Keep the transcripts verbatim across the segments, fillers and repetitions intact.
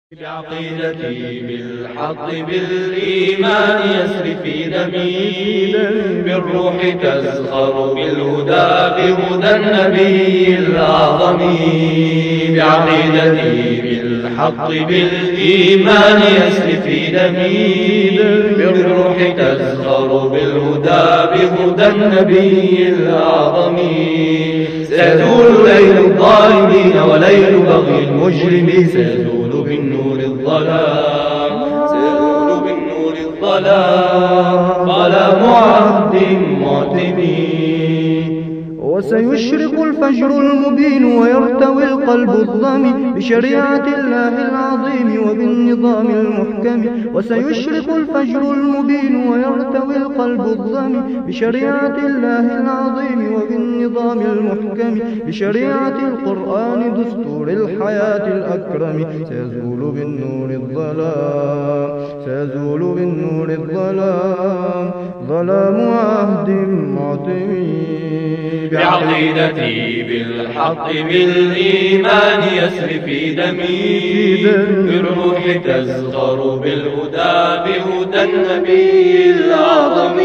بعقيدتي بالحق بالإيمان يسري في دمي، بالروح تزخر بالهدى بهدى النبي الأعظم. بعقيدتي بالحق بالإيمان يسري في دمي، بالروح تزخر بالهدى بهدى النبي الأعظم. سيزول ليل الظالمين وليل بغي المجرمين، سيزول بالنور الظلام، سيزول بالنور الظلام، ظلام عهد معتمين. وسيشرق الفجر المبين ويرتوي القلب الظمي بشريعة الله العظيم وبالنظام المحكم. وسيشرق الفجر المبين ويرتوي القلب الظمي بشريعة الله العظيم وبالنظام المحكم، بشريعة القرآن دستور الحياة الأكرم. سيزول بالنور الظلام، سيزول بالنور الظلام، ظلام عهد معتمين. بعقيدتي بالحق بالإيمان يسري في دمي، بالروح تزخر بالهدى بهدى النبي الأعظم.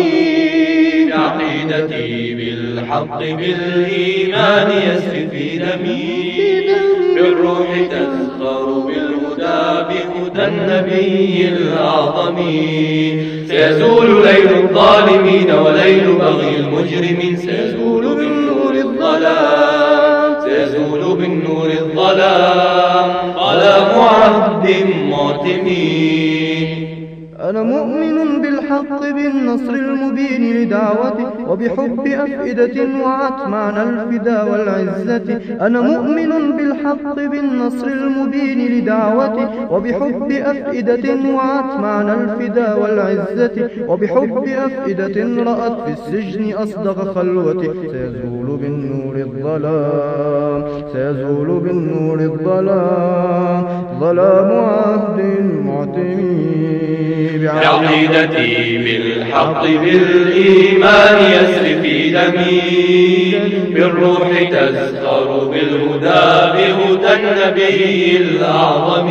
بعقيدتي بالحق بالإيمان يسري في دمي، بالروح تزخر بالهدى بهدى النبي الأعظم. سيزول ليل الظالمين وليل بغي المجرمين، سيزول بالنور الظلام، سيزول بالنور الظلام، ظلام عهد معتمين. أنا مؤمن بالحق بالنصر المبين لدعوتي وبحب أفئدة وعت معنى الفدا والعزة. أنا مؤمن بالحق بالنصر المبين لدعوتي وبحب أفئدة وعت معنى الفدا والعزة، وبحب أفئدة رأت في السجن أصدق خلوتي. سيزول بالنور الظلام، سيزول بالنور الظلام، ظلام عهد معتمين. بعقيدتي بالحق بالإيمان يسري في دمي، بالروح تزخر بالهدى بهدى النبي الأعظم.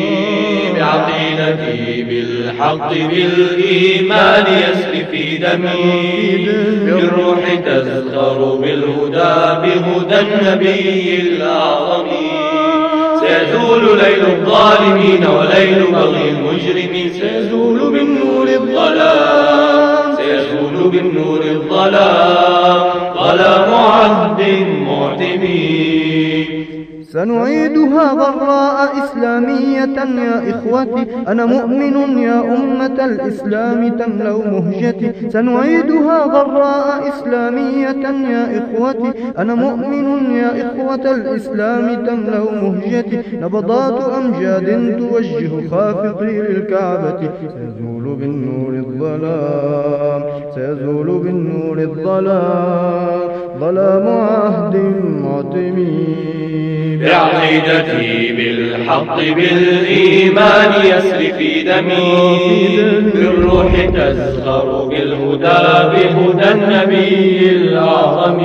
بعقيدتي بالحق بالإيمان يسري في دمي، بالروح تزخر بالهدى بهدى النبي الأعظم. سيزول ليل الظالمين وليل بغي المجرمين، سيزول بالنور الظلام، سيزول بالنور الظلام، ظلام عهد معتمين. سنعيدها غراء إسلامية يا إخوتي، أنا مؤمن يا أمة الإسلام تملأ مهجتي. سنعيدها غراء إسلامية يا إخوتي، أنا مؤمن يا إخوة الإسلام تملأ مهجتي. نبضات أمجاد توجه خافقي للكعبة، سيزول بالنور الظلام، سيزول بالنور الظلام، ظلام عهد معتمين. بعقيدتي بالحق بالإيمان يسري في دمي، بالروح تزخر بالهدى بهدى النبي الأعظم.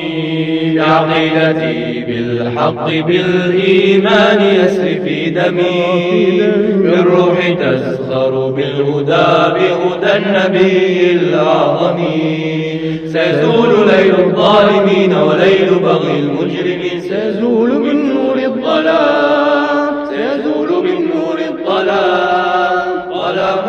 بعقيدتي بالحق بالإيمان يسري في دمي، بالروح تزخر بالهدى بهدى النبي الأعظم. سيزول ليل الظالمين وليل بغي المجرمين، سيزول بالنور الظلام، سيزول بالنور الظلام، ظلام